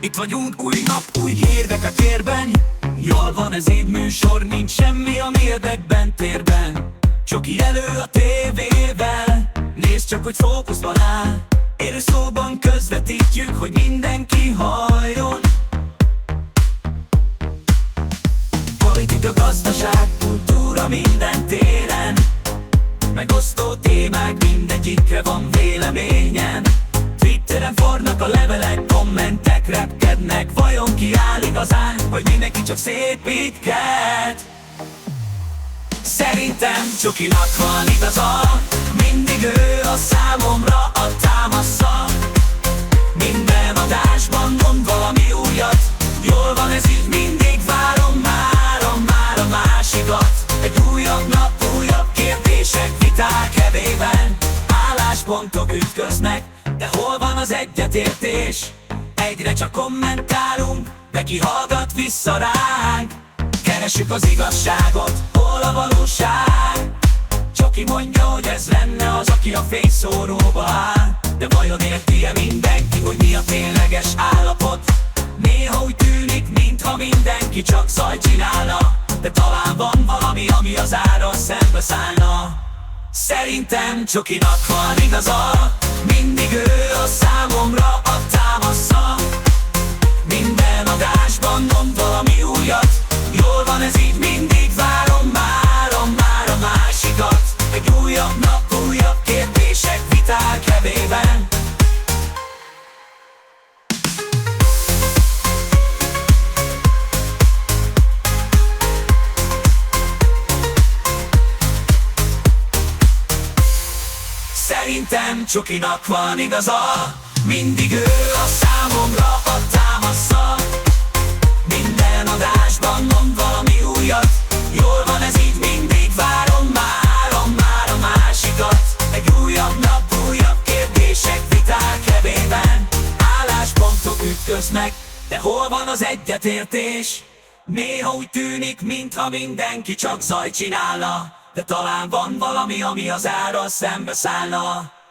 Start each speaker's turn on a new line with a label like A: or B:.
A: Itt vagyunk, új nap, új hírek a térben. Jól van ez így műsor, nincs semmi a érdekben térben. Csoki elő a tévével, nézd csak, hogy fókuszban áll. Élő szóban közvetítjük, hogy mindenki halljon. Politika, gazdaság, kultúra minden téren. Megosztó témák, mindegyikre van véleményem. Twitteren fornak a levelek, kommentek repkednek. Vajon ki áll igazán, vagy mindenki csak szépítget? Szerintem Csokinak van igaza, mindig ő a számomra a támasza. Minden adásban mond valami újat, jól van ez így, mindig várom már a másikat. Egy újabb nap, újabb kérdések, viták hevében. Álláspontok ütköznek, de hol van az egyetértés? Egyre csak kommentálunk, de ki hallgat vissza ránk? Keressük az igazságot, hol a valóság? Csoki mondja, hogy ez lenne az, aki a fényszóróba áll. De vajon érti-e mindenki, hogy mi a tényleges állapot? Néha úgy tűnik, mintha mindenki csak zajt csinálna, de talán van valami, ami az árral szembeszállna. Szerintem Csokinak van igaza, mindig ő a számomra a támasza. Minden adásban mond valami újat, jól van ez így, mindig várom már a másikat. Egy újabb nap, újabb kérdések, viták hevében. Szerintem Csokinak van igaza, mindig ő a számomra a támasza. Minden adásban mond valami újat, jól van ez így, mindig várom már a másikat. Egy újabb nap, újabb kérdések, viták hevében. Álláspontok ütköznek, de hol van az egyetértés? Néha úgy tűnik, mintha mindenki csak zajt csinálna, de talán van valami, ami az árral szembeszállna.